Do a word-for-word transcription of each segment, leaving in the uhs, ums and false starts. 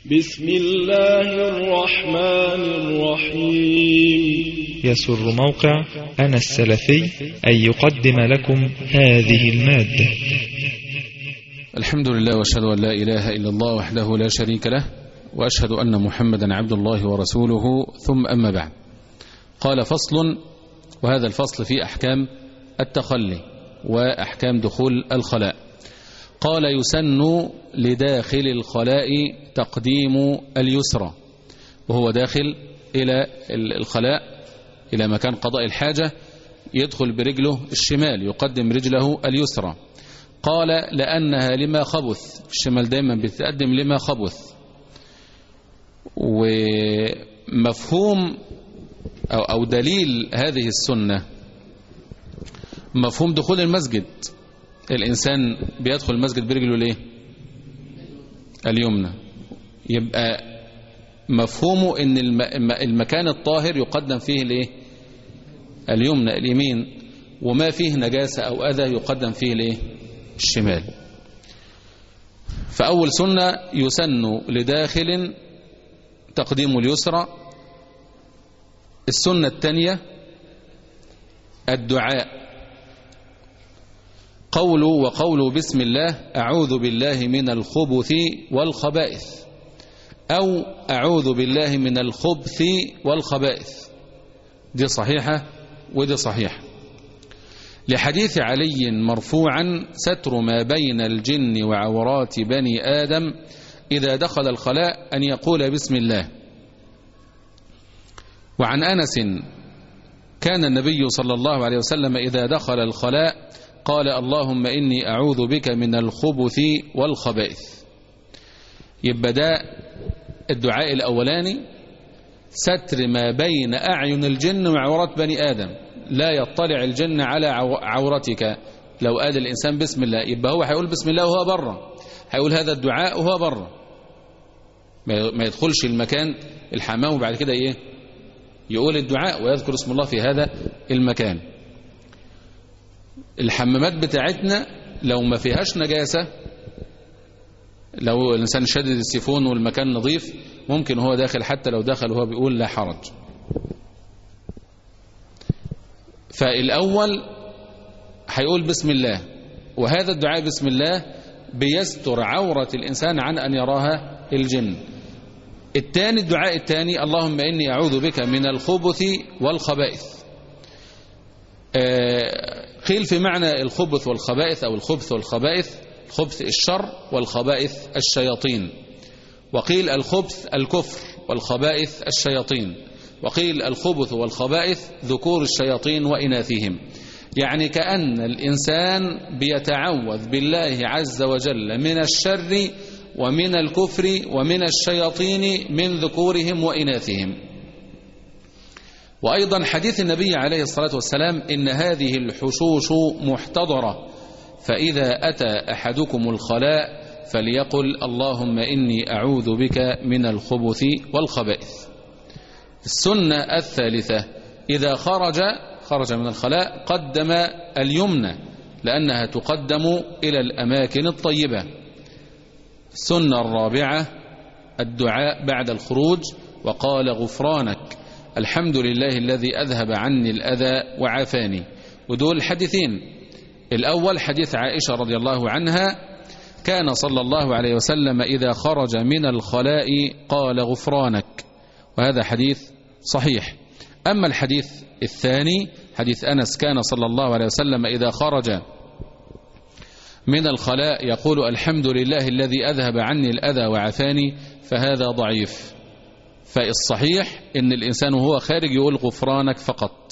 بسم الله الرحمن الرحيم. يسر موقع أنا السلفي أن يقدم لكم هذه المادة. الحمد لله وأشهد أن لا إله إلا الله وحده لا شريك له، وأشهد أن محمدا عبد الله ورسوله، ثم أما بعد. قال فصل، وهذا الفصل في أحكام التخلي وأحكام دخول الخلاء. قال يسن لداخل الخلاء تقديم اليسرى، وهو داخل إلى الخلاء إلى مكان قضاء الحاجة يدخل برجله الشمال، يقدم رجله اليسرى. قال لأنها لما خبث، الشمال دائما بتقدم لما خبث. ومفهوم أو, أو دليل هذه السنة مفهوم دخول المسجد. الإنسان بيدخل المسجد برجله ليه؟ اليمنى. يبقى مفهومه ان المكان الطاهر يقدم فيه ليه؟ اليمنى، اليمين، وما فيه نجاسة أو أذى يقدم فيه ليه؟ الشمال. فأول سنة يسن لداخل تقديم اليسرى. السنة الثانية الدعاء، قول وقول بسم الله أعوذ بالله من الخبث والخبائث، أو أعوذ بالله من الخبث والخبائث. دي صحيحة ودي صحيحة، لحديث علي مرفوعا ستر ما بين الجن وعورات بني آدم إذا دخل الخلاء أن يقول بسم الله. وعن أنس كان النبي صلى الله عليه وسلم إذا دخل الخلاء قال اللهم إني أعوذ بك من الخبث والخبائث. يبقى ده الدعاء الأولاني، ستر ما بين أعين الجن وعورات بني آدم، لا يطلع الجن على عورتك. لو قال الإنسان بسم الله يبقى هو هيقول بسم الله وهو بره، هيقول هذا الدعاء وهو بره، ما يدخلش المكان الحمام وبعد كده إيه يقول الدعاء ويذكر اسم الله في هذا المكان. الحمامات بتاعتنا لو ما فيهاش نجاسة، لو الإنسان شدد السيفون والمكان نظيف، ممكن هو داخل حتى لو دخل وهو بيقول لا حرج. فالأول هيقول بسم الله، وهذا الدعاء بسم الله بيستر عورة الإنسان عن أن يراها الجن. الثاني الدعاء الثاني اللهم إني أعوذ بك من الخبث والخبائث. آه قيل في معنى الخبث والخبائث أو الخبث والخبائث، الخبث الشر والخبائث الشياطين. وقيل الخبث الكفر والخبائث الشياطين. وقيل الخبث والخبائث ذكور الشياطين وإناثهم. يعني كأن الإنسان بيتعوذ بالله عز وجل من الشر ومن الكفر ومن الشياطين من ذكورهم وإناثهم. وأيضا حديث النبي عليه الصلاة والسلام إن هذه الحشوش محتضرة، فإذا أتى أحدكم الخلاء فليقل اللهم إني أعوذ بك من الخبث والخبائث. السنة الثالثة إذا خرج خرج من الخلاء قدم اليمنى، لأنها تقدم إلى الأماكن الطيبة. السنة الرابعة الدعاء بعد الخروج، وقال غفرانك الحمد لله الذي أذهب عني الأذى وعافاني. ودول حديثين، الأول حديث عائشة رضي الله عنها كان صلى الله عليه وسلم إذا خرج من الخلاء قال غفرانك، وهذا حديث صحيح. أما الحديث الثاني حديث أنس كان صلى الله عليه وسلم إذا خرج من الخلاء يقول الحمد لله الذي أذهب عني الأذى وعافاني، فهذا ضعيف. فالصحيح إن الإنسان وهو خارج يقول غفرانك فقط.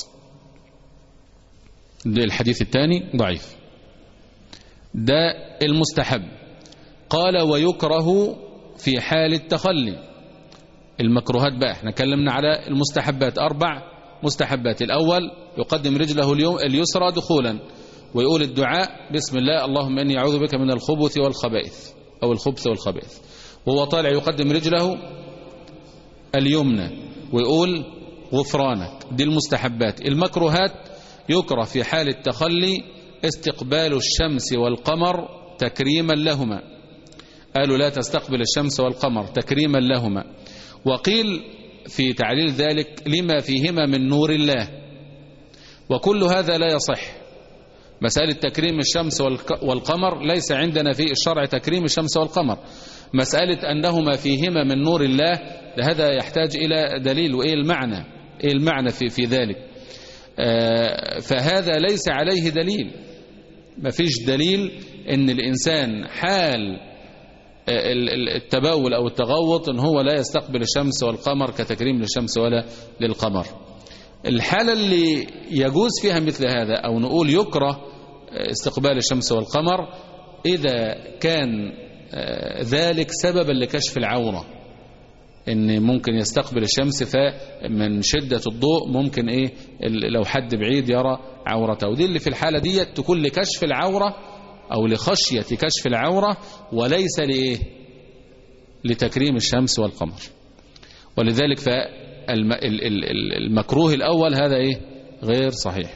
ده الحديث الثاني ضعيف. ده المستحب. قال ويكره في حال التخلي. المكروهات بقى احنا كلمنا على المستحبات، أربع مستحبات. الأول يقدم رجله اليوم اليسرى دخولا ويقول الدعاء بسم الله اللهم إني أعوذ بك من الخبث والخبائث أو الخبث والخبائث، وهو طالع يقدم رجله اليمنى ويقول غفرانك. دي المستحبات. المكروهات يكره في حال التخلي استقبال الشمس والقمر تكريما لهما، قالوا لا تستقبل الشمس والقمر تكريما لهما. وقيل في تعليل ذلك لما فيهما من نور الله، وكل هذا لا يصح. مسألة تكريم الشمس والقمر ليس عندنا في الشرع تكريم الشمس والقمر. مسألة أنهما فيهما من نور الله هذا يحتاج إلى دليل، وإيه المعنى إيه المعنى في, في ذلك. آه فهذا ليس عليه دليل، ما فيش دليل أن الإنسان حال التبول أو التغوط أن هو لا يستقبل الشمس والقمر كتكريم للشمس ولا للقمر. الحالة اللي يجوز فيها مثل هذا أو نقول يكره استقبال الشمس والقمر إذا كان ذلك سببا لكشف العورة، إن ممكن يستقبل الشمس فمن شدة الضوء ممكن إيه لو حد بعيد يرى عورته، ودي اللي في الحالة دي تكون لكشف العورة أو لخشية كشف العورة وليس لإيه لتكريم الشمس والقمر. ولذلك فالمكروه الأول هذا إيه غير صحيح.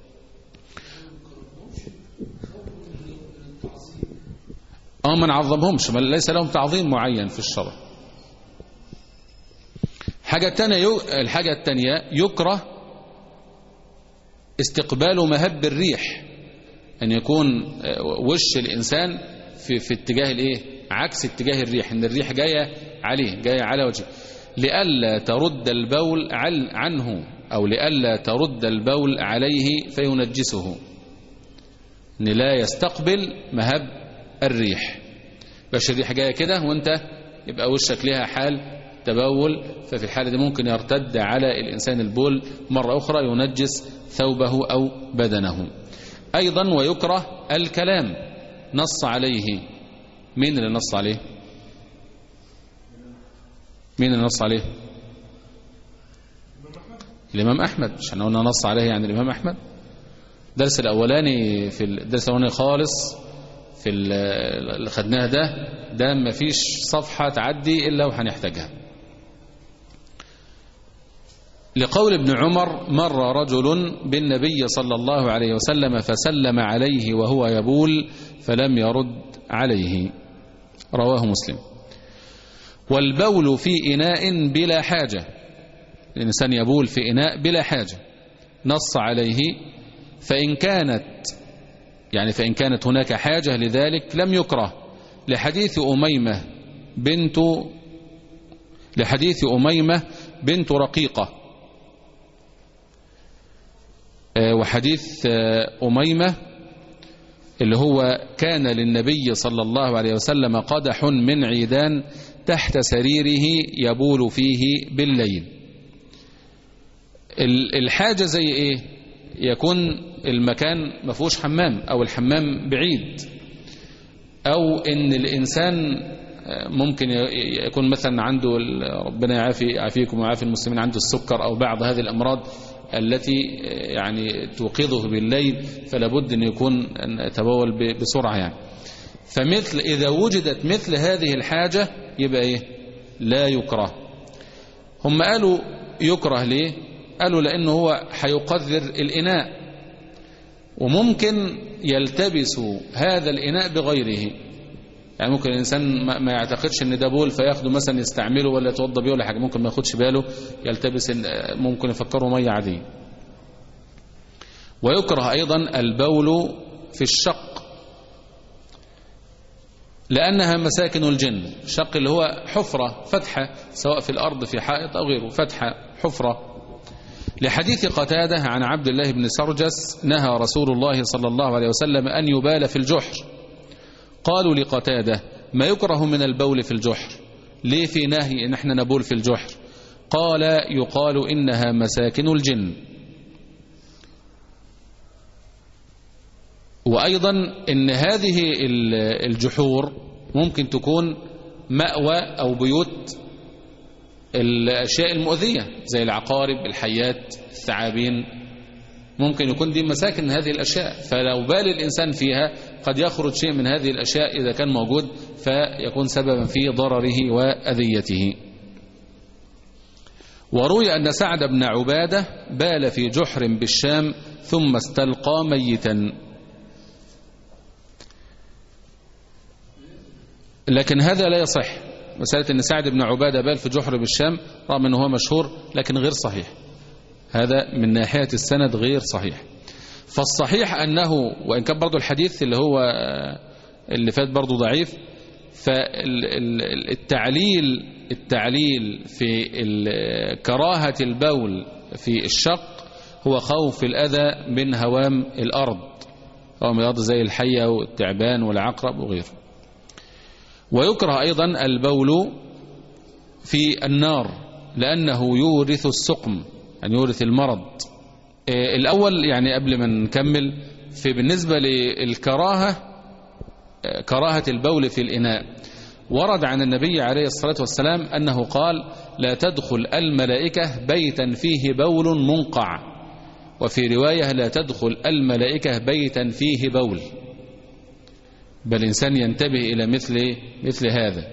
اه ما نعظمهمش، ليس لهم تعظيم معين في الشرع. حاجة تانية، الحاجة التانية يكره استقبال مهب الريح، أن يكون وش الإنسان في, في اتجاه الإيه عكس اتجاه الريح، أن الريح جاية عليه جاية على وجهه، لئلا ترد البول عنه أو لئلا ترد البول عليه فينجسه، أن لا يستقبل مهب الريح. باش الريح جاية كده وانت يبقى وشك لها حال تبول، ففي الحالة دي ممكن يرتد على الإنسان البول مرة أخرى ينجس ثوبه أو بدنه. أيضا ويكره الكلام، نص عليه مين اللي نص عليه مين اللي نص عليه الإمام أحمد. مش احنا قلنا نص عليه يعني الإمام أحمد. الدرس الأولاني في الدرس الأولاني خالص في اللي خدناه ده ده ما فيش صفحة تعدي إلا وهنحتاجها. لقول ابن عمر مر رجل بالنبي صلى الله عليه وسلم فسلم عليه وهو يبول فلم يرد عليه، رواه مسلم. والبول في إناء بلا حاجة، الإنسان يبول في إناء بلا حاجة نص عليه، فإن كانت يعني فإن كانت هناك حاجة لذلك لم يكره، لحديث أميمة بنت لحديث أميمة بنت رقيقة، وحديث أميمة اللي هو كان للنبي صلى الله عليه وسلم قدح من عيدان تحت سريره يبول فيه بالليل. الحاجة زي إيه؟ يكون المكان ما فيهوش حمام أو الحمام بعيد، أو إن الإنسان ممكن يكون مثلا عنده ربنا يعافي يعافيكم ويعافي المسلمين عنده السكر أو بعض هذه الأمراض التي يعني توقظه بالليل، فلا بد أن يكون يتبول بسرعة يعني. فمثل إذا وجدت مثل هذه الحاجة يبقى إيه؟ لا يكره. هم قالوا يكره ليه؟ قالوا لأنه هو حيقذر الإناء، وممكن يلتبس هذا الإناء بغيره، يعني ممكن الإنسان ما يعتقدش أن ده بول فياخده مثلا يستعمله ولا يتوضى بيه ولا حاجة، ممكن ما ياخدش باله يلتبس، ممكن يفكره مية عادية. ويكره أيضا البول في الشق لأنها مساكن الجن. الشق اللي هو حفرة فتحة سواء في الأرض في حائط أو غيره، فتحة حفرة. لحديث قتادة عن عبد الله بن سرجس نهى رسول الله صلى الله عليه وسلم أن يبال في الجحر. قالوا لقتادة ما يكره من البول في الجحر؟ ليه في نهي إن احنا نبول في الجحر؟ قال يقال إنها مساكن الجن. وأيضا إن هذه الجحور ممكن تكون مأوى أو بيوت الأشياء المؤذية زي العقارب الحيات الثعابين، ممكن يكون دي مساكن هذه الأشياء، فلو بال الإنسان فيها قد يخرج شيء من هذه الأشياء إذا كان موجود فيكون سببا في ضرره وأذيته. وروي أن سعد بن عبادة بال في جحر بالشام ثم استلقى ميتا. لكن هذا لا يصح. مسألة أن سعد بن عبادة بال في جحر بالشام رغم أنه هو مشهور لكن غير صحيح، هذا من ناحية السند غير صحيح. فالصحيح أنه وإن كان برضو الحديث اللي هو اللي فات برضو ضعيف، فالتعليل التعليل في كراهة البول في الشق هو خوف الأذى من هوام الأرض أو من الأرض زي الحية والتعبان والعقرب وغيره. ويكره أيضا البول في النار لأنه يورث السقم، يعني يورث المرض. الأول يعني قبل ما نكمل، في بالنسبة للكراهة، كراهة البول في الإناء، ورد عن النبي عليه الصلاة والسلام أنه قال: لا تدخل الملائكة بيتا فيه بول منقع، وفي رواية: لا تدخل الملائكة بيتا فيه بول. بل الإنسان ينتبه إلى مثل مثل هذا.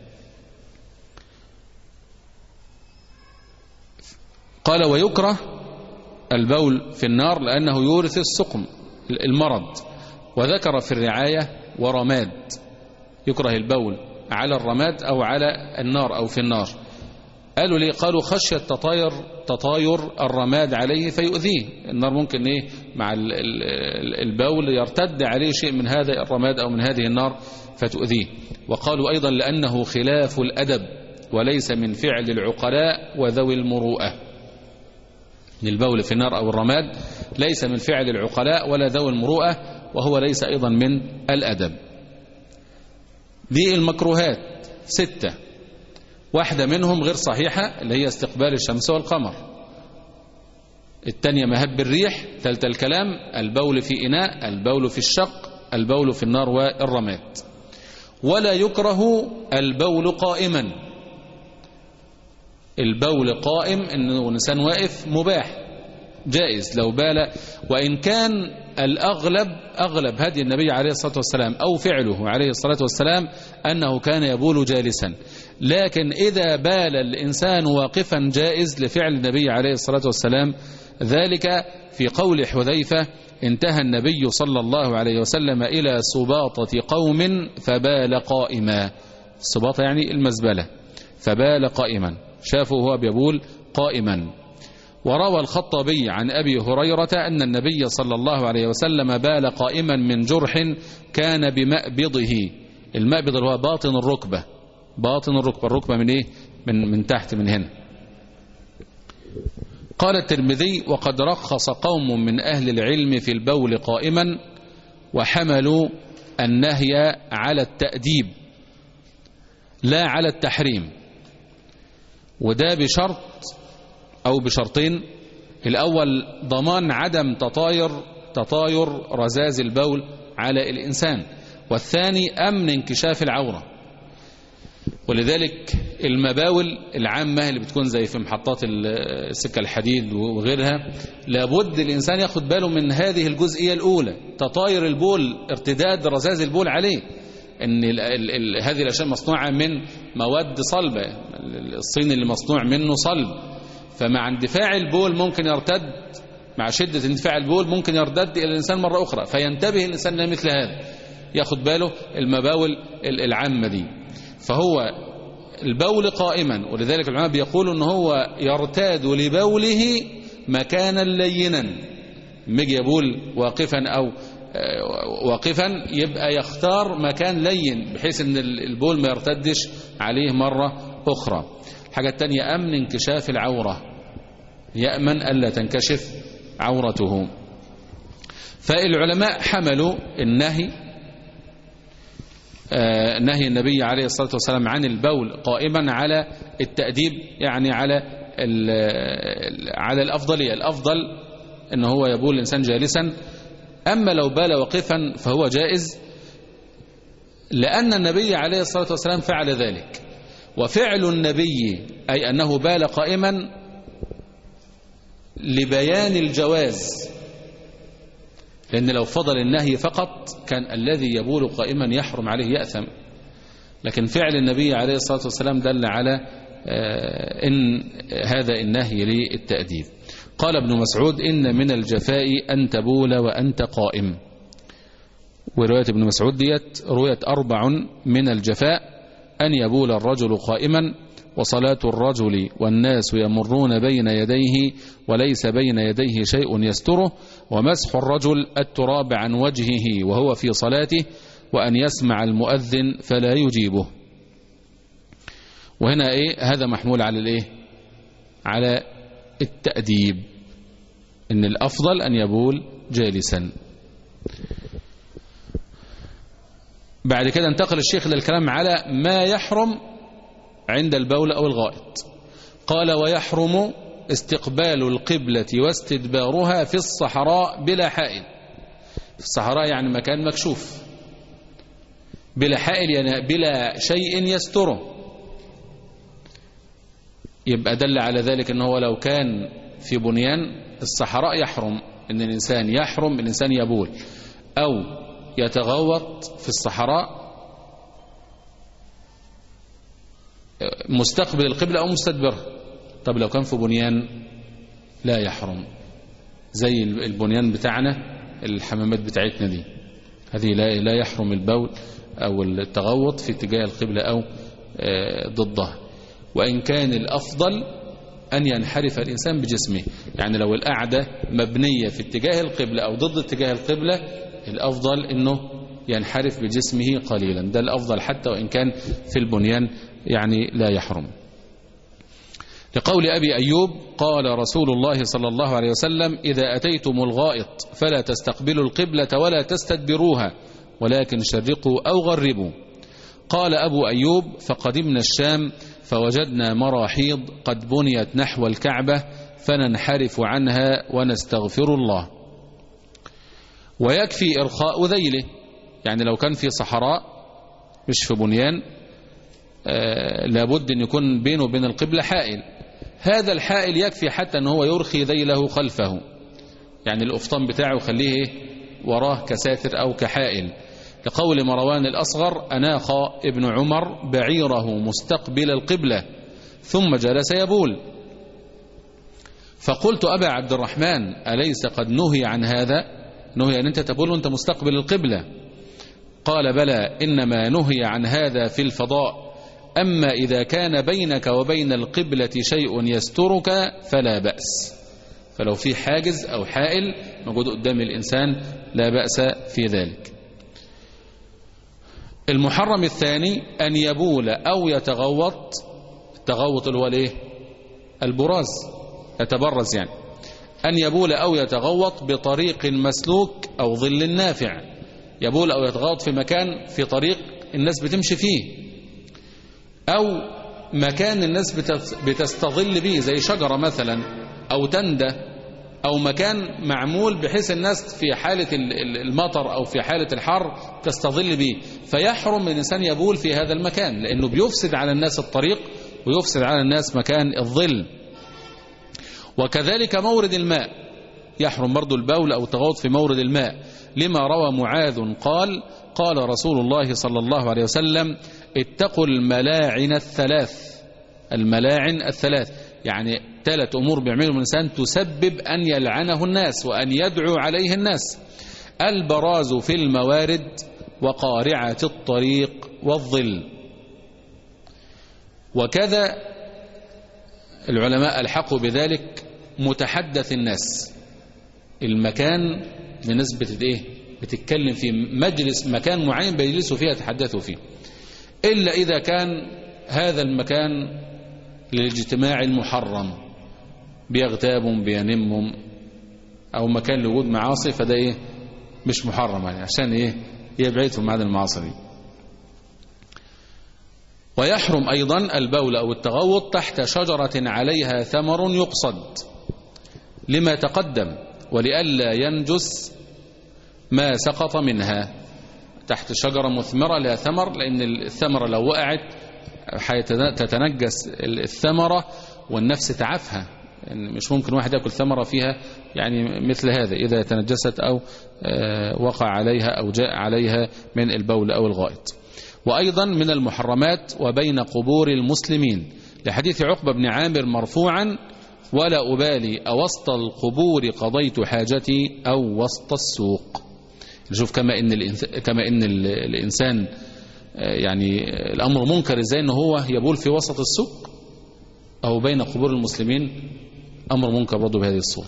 قال: ويكره البول في النار لأنه يورث السقم المرض. وذكر في الرعاية ورماد، يكره البول على الرماد أو على النار أو في النار. قالوا ليه؟ قالوا خشية تطاير تطاير الرماد عليه فيؤذيه. النار ممكن إيه مع البول يرتد عليه شيء من هذا الرماد أو من هذه النار فتؤذيه. وقالوا أيضا لأنه خلاف الأدب وليس من فعل العقلاء وذوي المروءة. البول في النار أو الرماد ليس من فعل العقلاء ولا ذوي المروءة، وهو ليس أيضا من الأدب. دي المكروهات ستة، واحدة منهم غير صحيحة اللي هي استقبال الشمس والقمر، الثانية مهب الريح، ثالث الكلام البول في إناء، البول في الشق، البول في النار والرماد. ولا يكره البول قائما. البول قائم إنه الإنسان واقف مباح جائز لو بال، وإن كان الأغلب أغلب هدي النبي عليه الصلاة والسلام أو فعله عليه الصلاة والسلام أنه كان يبول جالسا. لكن إذا بال الإنسان واقفا جائز لفعل النبي عليه الصلاة والسلام ذلك في قول حذيفة: انتهى النبي صلى الله عليه وسلم إلى سباطة قوم فبال قائما. السباطة يعني المزبلة، فبال قائما، شافه هو بيبول قائما. وروى الخطابي عن أبي هريرة أن النبي صلى الله عليه وسلم بال قائما من جرح كان بمأبضه. المأبض هو باطن الركبة، باطن الركبة، الركبة من إيه؟ من, من تحت من هنا. قال الترمذي: وقد رخص قوم من أهل العلم في البول قائما وحملوا النهي على التأديب لا على التحريم. وده بشرط أو بشرطين: الأول ضمان عدم تطاير تطاير رذاذ البول على الإنسان، والثاني أمن انكشاف العورة. ولذلك المباول العامة اللي بتكون زي في محطات السكة الحديد وغيرها لابد الإنسان ياخد باله من هذه الجزئية الأولى، تطاير البول، ارتداد رذاذ البول عليه، ان ال ال ال هذه الاشياء مصنوعه من مواد صلبه، الصين اللي مصنوع منه صلب، فمع اندفاع البول ممكن يرتد، مع شده اندفاع البول ممكن يرتد الى الانسان مره اخرى، فينتبه الانسان لمثل هذا، ياخد باله المباول العامه دي. فهو البول قائما، ولذلك العلماء بيقولوا ان هو يرتاد لبوله مكانا لينا، مجي يبول واقفا او واقفا يبقى يختار مكان لين بحيث ان البول ما يرتدش عليه مرة اخرى. الحاجة التانية امن انكشاف العورة، يأمن ألا تنكشف عورته. فالعلماء حملوا النهي آه نهي النبي عليه الصلاة والسلام عن البول قائما على التأديب، يعني على على الأفضلية، الأفضل ان هو يبول الإنسان جالسا. أما لو بال واقفا فهو جائز، لأن النبي عليه الصلاة والسلام فعل ذلك. وفعل النبي أي أنه بال قائما لبيان الجواز، لأن لو فضل النهي فقط كان الذي يبول قائما يحرم عليه يأثم، لكن فعل النبي عليه الصلاة والسلام دل على إن هذا النهي للتأديب. قال ابن مسعود: إن من الجفاء أن تبول وأنت قائم. ورواية ابن مسعود ديت رواية أربع من الجفاء: أن يبول الرجل قائما، وصلاة الرجل والناس يمرون بين يديه وليس بين يديه شيء يستره، ومسح الرجل التراب عن وجهه وهو في صلاته، وأن يسمع المؤذن فلا يجيبه. وهنا إيه؟ هذا محمول على الإيه؟ على التأديب، إن الأفضل أن يبول جالسا. بعد كده انتقل الشيخ للكلام على ما يحرم عند البول أو الغائط. قال: ويحرم استقبال القبلة واستدبارها في الصحراء بلا حائل. في الصحراء يعني مكان مكشوف، بلا حائل يعني بلا شيء يستره. يبقى دل على ذلك أنه لو كان في بنيان الصحراء يحرم أن الإنسان يحرم الإنسان يبول أو يتغوط في الصحراء مستقبل القبلة أو مستدبرها. طب لو كان في بنيان لا يحرم، زي البنيان بتاعنا الحمامات بتاعتنا دي، هذه لا لا يحرم البول أو التغوط في اتجاه القبلة أو ضدها. وإن كان الأفضل أن ينحرف الإنسان بجسمه، يعني لو القعدة مبنية في اتجاه القبلة أو ضد اتجاه القبلة، الأفضل أنه ينحرف بجسمه قليلا، ده الأفضل حتى وإن كان في البنيان يعني لا يحرم. لقول أبي أيوب: قال رسول الله صلى الله عليه وسلم: إذا أتيتم الغائط فلا تستقبلوا القبلة ولا تستدبروها ولكن شرقوا أو غربوا. قال أبو أيوب: فقدمنا الشام فوجدنا مراحيض قد بنيت نحو الكعبة فننحرف عنها ونستغفر الله. ويكفي إرخاء ذيله، يعني لو كان في صحراء مش في بنيان آه لابد أن يكون بينه وبين القبلة حائل، هذا الحائل يكفي حتى أنه هو يرخي ذيله خلفه، يعني الأفطان بتاعه خليه وراه كساتر أو كحائل. لقول مروان الأصغر: أناخ ابن عمر بعيره مستقبل القبلة ثم جلس يبول، فقلت: أبا عبد الرحمن أليس قد نهي عن هذا؟ نهي أن أنت تبول وأنت مستقبل القبلة. قال: بلى، إنما نهي عن هذا في الفضاء، أما إذا كان بينك وبين القبلة شيء يسترك فلا بأس. فلو في حاجز أو حائل موجود قدام الإنسان لا بأس في ذلك. المحرم الثاني أن يبول أو يتغوط، التغوط اللي هو الايه؟ البراز، يتبرز يعني، أن يبول أو يتغوط بطريق مسلوك أو ظل نافع. يبول أو يتغوط في مكان في طريق الناس بتمشي فيه، أو مكان الناس بتستظل به زي شجرة مثلا أو تندة، أو مكان معمول بحيث الناس في حالة المطر أو في حالة الحر تستظل به، فيحرم الإنسان يبول في هذا المكان لأنه بيفسد على الناس الطريق ويفسد على الناس مكان الظل. وكذلك مورد الماء، يحرم برضو البول أو التغوط في مورد الماء، لما روى معاذ قال: قال رسول الله صلى الله عليه وسلم: اتقوا الملاعن الثلاث. الملاعن الثلاث يعني ثلاث أمور بيعملهم الإنسان تسبب أن يلعنه الناس وأن يدعو عليه الناس: البراز في الموارد، وقارعة الطريق، والظل. وكذا العلماء ألحقوا بذلك متحدث الناس، المكان الناس بتتإيه بتتكلم في مجلس، مكان معين بيجلسوا فيه يتحدثوا فيه، إلا إذا كان هذا المكان للاجتماع المحرم، بيغتابهم بينمهم، أو مكان لوجود معاصي، فده إيه مش محرم يعني، عشان إيه يبعدهم عن المعاصي دي. ويحرم أيضا البول أو التغوط تحت شجرة عليها ثمر يقصد، لما تقدم، ولئلا ينجس ما سقط منها. تحت شجرة مثمرة لها ثمر، لأن الثمرة لو وقعت تتنجس الثمرة والنفس تعفها، يعني مش ممكن واحد يأكل ثمرة فيها يعني مثل هذا إذا تنجست أو وقع عليها أو جاء عليها من البول أو الغائط. وأيضا من المحرمات وبين قبور المسلمين، لحديث عقبة بن عامر مرفوعا: ولا أبالي أوسط القبور قضيت حاجتي أو وسط السوق. نشوف كما إن كما إن الإنسان يعني الأمر منكر إزاي إن هو يبول في وسط السوق أو بين قبور المسلمين، أمر منكر برضه بهذه الصورة.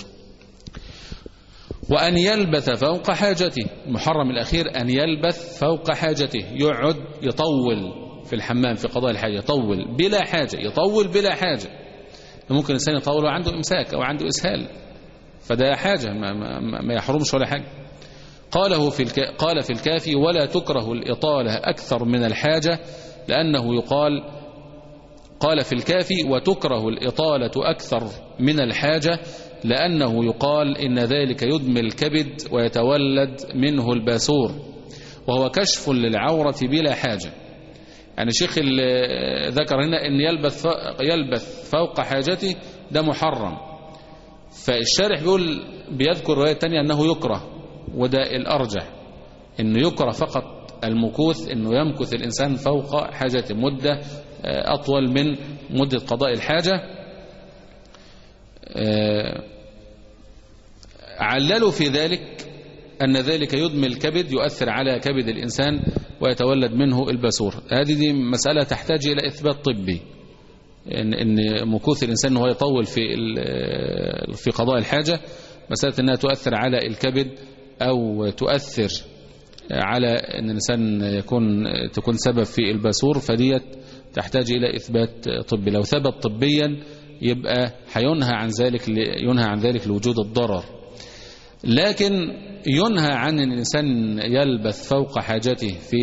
وأن يلبث فوق حاجته، محرم الأخير أن يلبث فوق حاجته، يقعد يطول في الحمام في قضاء الحاجة، يطول بلا حاجة، يطول بلا حاجة. ممكن الإنسان يطول وعنده إمساك أو عنده إسهال، فده حاجة ما, ما, ما يحرمش ولا حاجة. قاله في الك... قال في الكافي: ولا تكره الإطالة أكثر من الحاجة، لأنه يقال قال في الكافي: وتكره الإطالة أكثر من الحاجة، لأنه يقال إن ذلك يدمي الكبد ويتولد منه الباسور، وهو كشف للعورة بلا حاجة. يعني الشيخ ذكر هنا أن يلبث يلبث فوق حاجته، ده محرم. فالشارح بيقول بيذكر رواية تانية أنه يكره، وده الأرجح، أنه يكره فقط المكوث، أنه يمكث الإنسان فوق حاجته مدة أطول من مدة قضاء الحاجة. عللوا في ذلك أن ذلك يدمي الكبد، يؤثر على كبد الإنسان ويتولد منه الباسور. هذه دي مسألة تحتاج إلى إثبات طبي، إن, إن مكوث الإنسان هو يطول في في قضاء الحاجة، مسألة أنها تؤثر على الكبد أو تؤثر على أن الإنسان يكون تكون سبب في الباسور، فديت تحتاج إلى إثبات طبي. لو ثبت طبيا يبقى هينهى عن ذلك ينهى عن ذلك لوجود الضرر. لكن ينهى عن أن الإنسان يلبث فوق حاجته في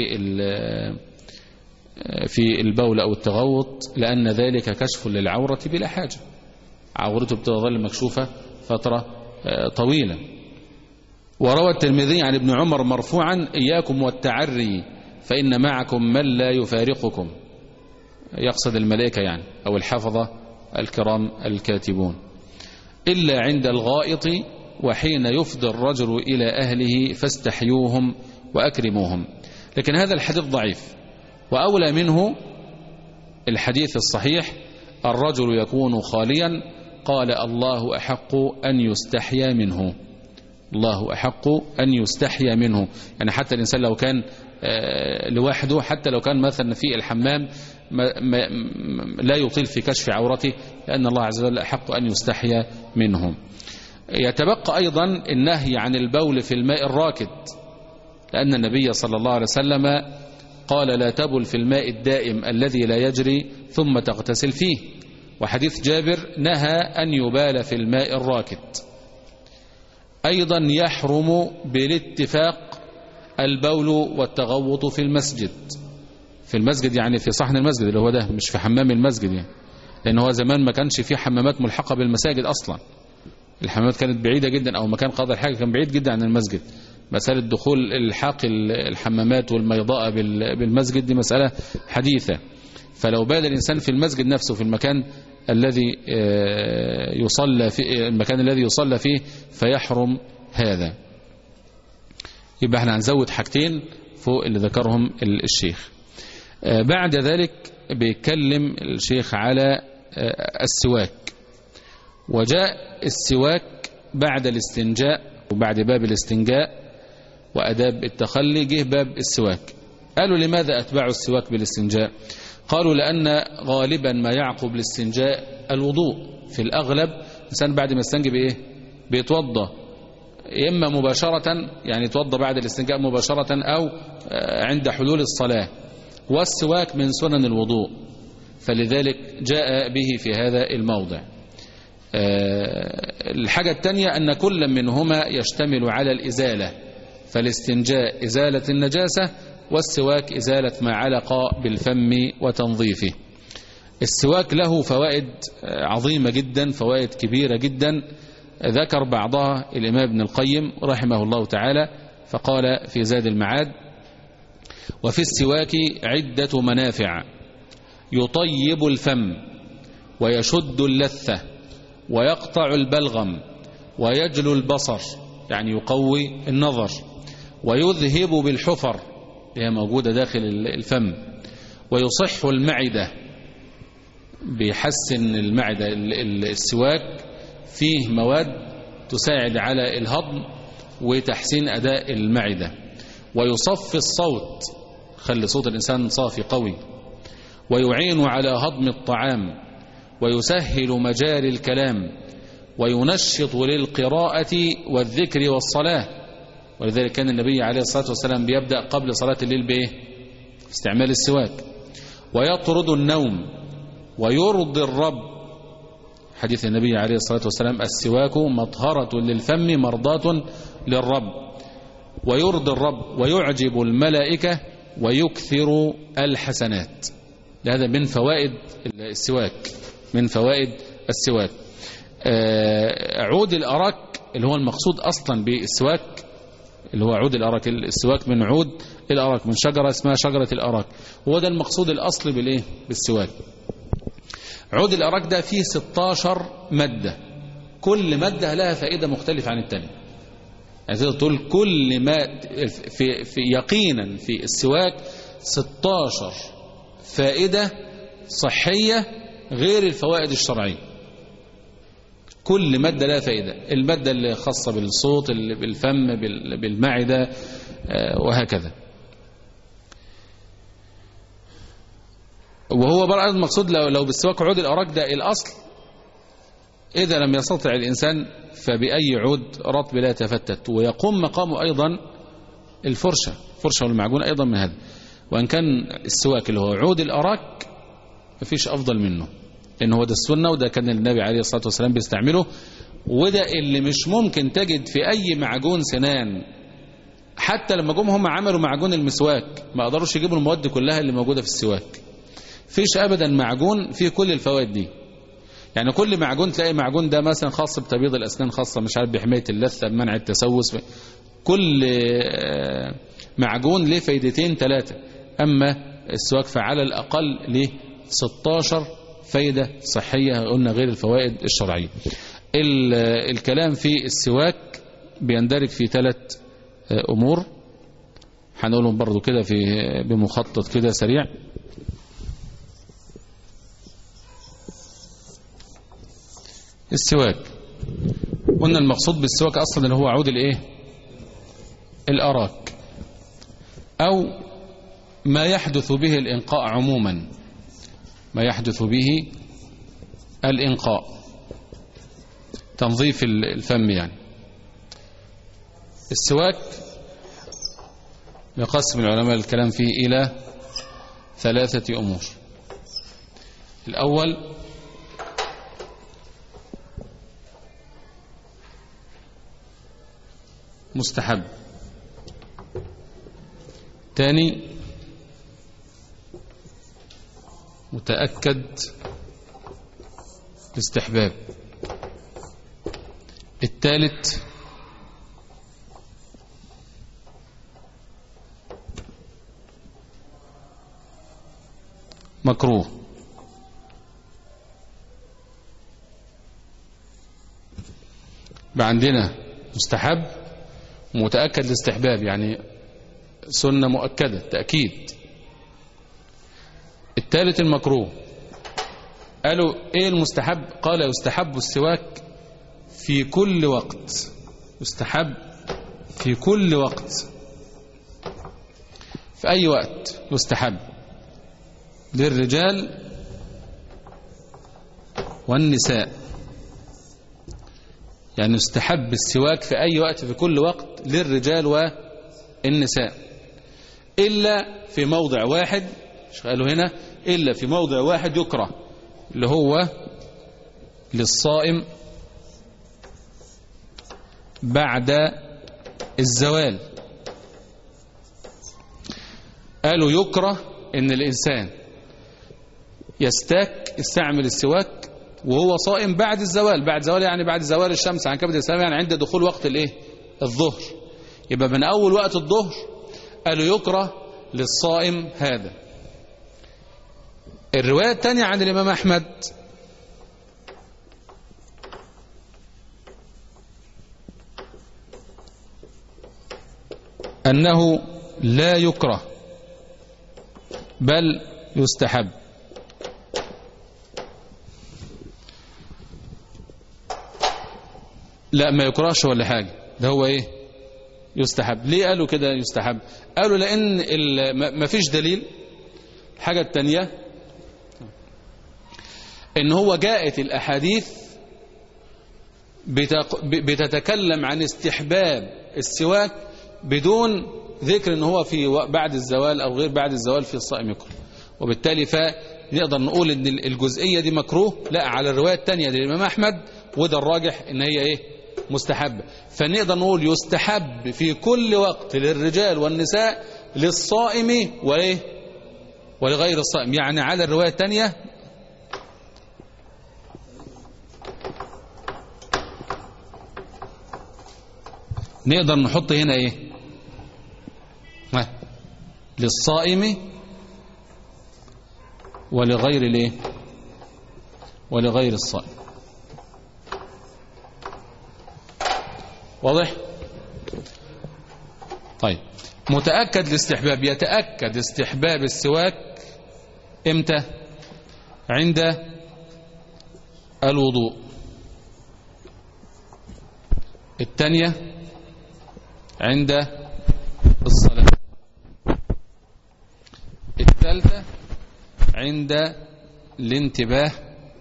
في البول أو التغوط، لأن ذلك كشف للعورة بلا حاجة، عورته بتظل مكشوفة فترة طويلة. وروى الترمذي عن ابن عمر مرفوعا: إياكم والتعري فإن معكم من لا يفارقكم، يقصد الملائكة يعني أو الحفظة الكرام الكاتبون، إلا عند الغائط وحين يفضي الرجل إلى أهله فاستحيوهم وأكرموهم. لكن هذا الحديث ضعيف، وأولى منه الحديث الصحيح: الرجل يكون خاليا، قال الله أحق أن يستحيا منه، الله أحق أن يستحيا منه. يعني حتى الإنسان لو كان لوحده، حتى لو كان مثلا في الحمام ما ما لا يطيل في كشف عورته، لأن الله عز وجل أحق أن يستحيا منه. يتبقى أيضا النهي عن البول في الماء الراكد، لأن النبي صلى الله عليه وسلم قال: لا تبل في الماء الدائم الذي لا يجري ثم تغتسل فيه. وحديث جابر نهى أن يبال في الماء الراكد. أيضا يحرم بالاتفاق البول والتغوط في المسجد، في المسجد يعني في صحن المسجد اللي هو ده، مش في حمام المسجد يعني، لأن هو زمان ما كانش فيه حمامات ملحقة بالمساجد أصلا، الحمامات كانت بعيدة جدا، أو مكان قضاء الحاجة كان بعيد جدا عن المسجد. مسألة دخول الحاق الحمامات والميضاء بالمسجد دي مسألة حديثة. فلو بال الإنسان في المسجد نفسه، في المكان الذي يصلى فيه، المكان الذي يصلى فيه، فيحرم هذا. يبقى احنا هنزود حاجتين فوق اللي ذكرهم الشيخ. بعد ذلك بيتكلم الشيخ على السواك، وجاء السواك بعد الاستنجاء، وبعد باب الاستنجاء وأداب التخلي جه باب السواك. قالوا: لماذا أتبعوا السواك بالاستنجاء؟ قالوا: لأن غالبا ما يعقب الاستنجاء الوضوء. في الأغلب الإنسان بعد ما يستنجي بإيه؟ بيتوضى، إما مباشرة يعني يتوضى بعد الاستنجاء مباشرة، أو عند حلول الصلاة، والسواك من سنن الوضوء، فلذلك جاء به في هذا الموضع. الحاجة الثانية أن كل منهما يشتمل على الإزالة، فالاستنجاء إزالة النجاسة، والسواك إزالة ما علق بالفم وتنظيفه. السواك له فوائد عظيمة جدا، فوائد كبيرة جدا، ذكر بعضها الإمام ابن القيم رحمه الله تعالى، فقال في زاد المعاد: وفي السواك عدة منافع: يطيب الفم، ويشد اللثة، ويقطع البلغم، ويجلو البصر يعني يقوي النظر، ويذهب بالحفر هي موجودة داخل الفم، ويصح المعدة بيحسن المعدة. السواك فيه مواد تساعد على الهضم وتحسين أداء المعدة. ويصفي الصوت، خلي صوت الإنسان صافي قوي، ويعين على هضم الطعام، ويسهل مجاري الكلام، وينشط للقراءة والذكر والصلاة. ولذلك كان النبي عليه الصلاة والسلام بيبدأ قبل صلاة الليل بإيه؟ استعمال السواك. ويطرد النوم ويرضي الرب، حديث النبي عليه الصلاة والسلام: السواك مطهرة للفم مرضاة للرب. ويرضي الرب ويعجب الملائكة ويكثر الحسنات. هذا من فوائد السواك، من فوائد السواك. عود الأراك اللي هو المقصود أصلا بالسواك، اللي هو عود الأراك، السواك من عود الأراك، من شجرة اسمها شجرة الأراك، وهو ده المقصود الأصلي بالإيه؟ بالسواك. عود الأراك ده فيه ستاشر مادة، كل مادة لها فائدة مختلفة عن التانية. يعني تقدر تقول كل ما في, في يقينا في السواك ستاشر فائدة صحية غير الفوائد الشرعية. كل مادة لها فائدة، المادة اللي خاصة بالصوت، اللي بالفم، بالمعدة، وهكذا. وهو برضه المقصود لو, لو بالسواك عود الأراك ده الأصل، إذا لم يستطع الإنسان فبأي عود رطب لا يتفتت. ويقوم مقامه أيضا الفرشة، فرشة والمعجون أيضا من هذا. وأن كان السواك اللي هو عود الأراك مفيش أفضل منه، لأن هو ده السنة، وده كان النبي عليه الصلاة والسلام بيستعمله، وده اللي مش ممكن تجد في أي معجون سنان. حتى لما جم هم عملوا معجون المسواك ما قدروش يجيبوا المواد كلها اللي موجودة في السواك. فيش أبدا معجون فيه كل الفوائد دي. يعني كل معجون تلاقي معجون ده مثلا خاص بتبييض الأسنان، خاصة مش عارف بحماية اللثة، بمنع التسوس. كل معجون له فايدتين ثلاثة، أما السواك فعلى الأقل له ستاشر فايدة صحية، قلنا غير الفوائد الشرعية. الكلام في السواك بيندرج في ثلاث أمور، هنقولهم برضو كده في بمخطط كده سريع. السواك قلنا المقصود بالسواك أصلا اللي هو عود الإيه؟ الأراك، أو ما يحدث به الإنقاء عموما، ما يحدث به الإنقاء، تنظيف الفم يعني. السواك يقسم العلماء الكلام فيه إلى ثلاثة أمور. الأول مستحب، الثاني متأكد الاستحباب، الثالث مكروه. عندنا مستحب ومتأكد الاستحباب، يعني سنة مؤكدة تأكيد. الثالث المكروه. قالوا ايه المستحب؟ قال يستحب السواك في كل وقت، يستحب في كل وقت، في أي وقت يستحب للرجال والنساء. يعني يستحب السواك في أي وقت في كل وقت للرجال والنساء، إلا في موضع واحد، مش قالوا هنا إلا في موضع واحد يكره، اللي هو للصائم بعد الزوال. قالوا يكره إن الإنسان يستاك يستعمل السواك وهو صائم بعد الزوال. بعد زوال يعني بعد زوال الشمس عن كبد السماء، يعني عند دخول وقت الايه؟ الظهر. يبقى من أول وقت الظهر قالوا يكره للصائم هذا. الرواية الثانية عن الإمام أحمد أنه لا يكره بل يستحب. لا ما يكرهش ولا حاجة، ده هو ايه؟ يستحب. ليه قالوا كده يستحب؟ قالوا لأن ما فيش دليل. الحاجة التانية إن هو جاءت الأحاديث بتتكلم عن استحباب السواك بدون ذكر إن هو في بعد الزوال أو غير بعد الزوال في الصائم يكره، وبالتالي فنقدر نقول إن الجزئية دي مكروه. لا، على الرواية التانية للإمام أحمد وده الراجح إن هي إيه؟ مستحب. فنقدر نقول يستحب في كل وقت للرجال والنساء للصائم وإيه؟ ولغير الصائم. يعني على الرواية التانية نقدر نحط هنا ايه؟ ها، للصائم ولغير الايه؟ ولغير الصائم. واضح؟ طيب، متأكد الاستحباب. يتأكد استحباب السواك امتى؟ عند الوضوء. الثانية عند الصلاة. الثالثة عند الانتباه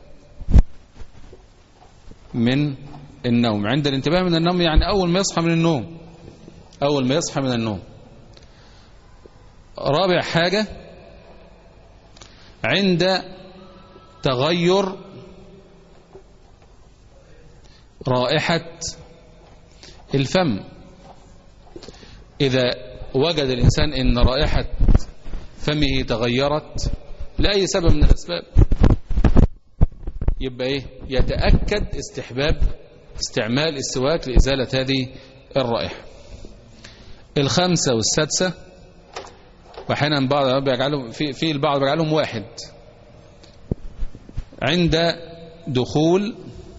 من النوم. عند الانتباه من النوم يعني أول ما يصحى من النوم، أول ما يصحى من النوم. رابع حاجة عند تغير رائحة الفم. إذا وجد الإنسان إن رائحة فمه تغيرت لأي سبب من الأسباب يبقى إيه؟ يتأكد استحباب استعمال السواك لإزالة هذه الرائحة. الخامسة والسادسة، وأحيانا بعض بيجعلهم في في البعض بيجعلهم واحد، عند دخول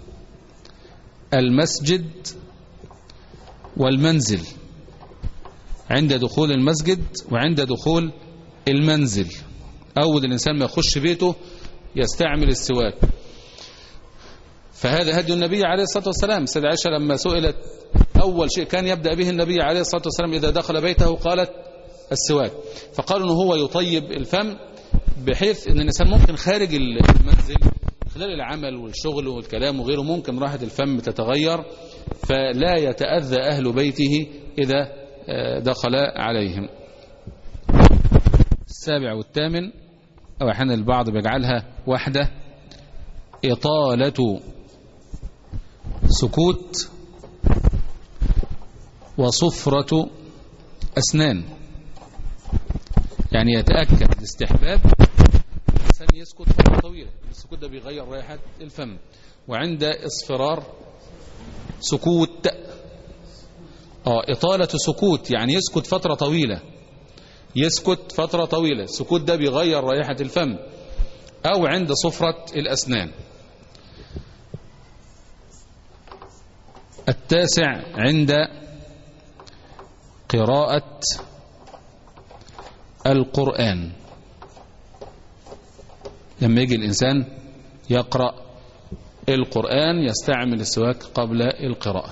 المسجد والمنزل. عند دخول المسجد وعند دخول المنزل. أول الإنسان ما يخش بيته يستعمل السواك. فهذا هدي النبي عليه الصلاة والسلام. سيدة عائشة لما سئلت أول شيء كان يبدأ به النبي عليه الصلاة والسلام إذا دخل بيته قالت السواك. فقالوا أنه هو يطيب الفم بحيث أن الإنسان ممكن خارج المنزل خلال العمل والشغل والكلام وغيره ممكن راحة الفم تتغير، فلا يتأذى أهل بيته إذا دخل عليهم. السابع والثامن، أو أحيانا البعض بيجعلها واحدة، إطالة سكوت وصفرة أسنان. يعني يتأكد الاستحباب الإنسان يسكت فترة طويلة. السكوت ده بيغير رائحة الفم. وعند اصفرار سكوت، اه إطالة سكوت يعني يسكت فترة طويلة، يسكت فترة طويلة. السكوت ده بيغير رائحة الفم. أو عند صفرة الأسنان. التاسع عند قراءة القرآن. لما يجي الإنسان يقرأ القرآن يستعمل السواك قبل القراءة.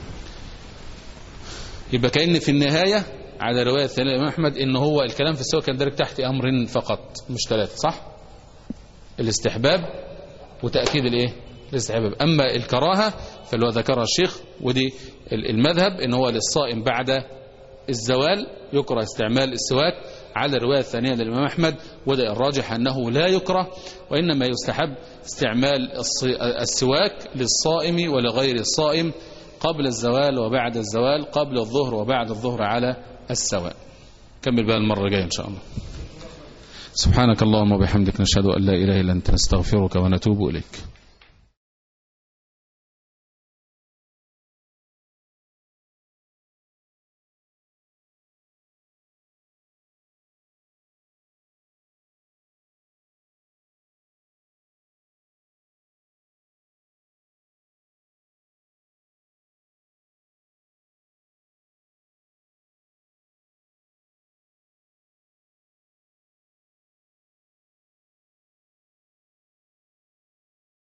يبقى كأن في النهاية على رواية الثانية الإمام أحمد إن هو الكلام في السواك كان دارج تحت أمر فقط مش ثلاثة، صح؟ الاستحباب وتأكيد الايه؟ الاستحباب. أما الكراهة فاللي ذكرها الشيخ ودي المذهب إن هو للصائم بعد الزوال يكره استعمال السواك على الرواية الثانية للإمام أحمد، وده الراجح أنه لا يكره وإنما يستحب استعمال السواك للصائم ولغير الصائم قبل الزوال وبعد الزوال، قبل الظهر وبعد الظهر على السواء. كمل بقى المرة الجاية إن شاء الله. سبحانك اللهم وبحمدك نشهد أن لا إله إلا أنت نستغفرك ونتوب إليك.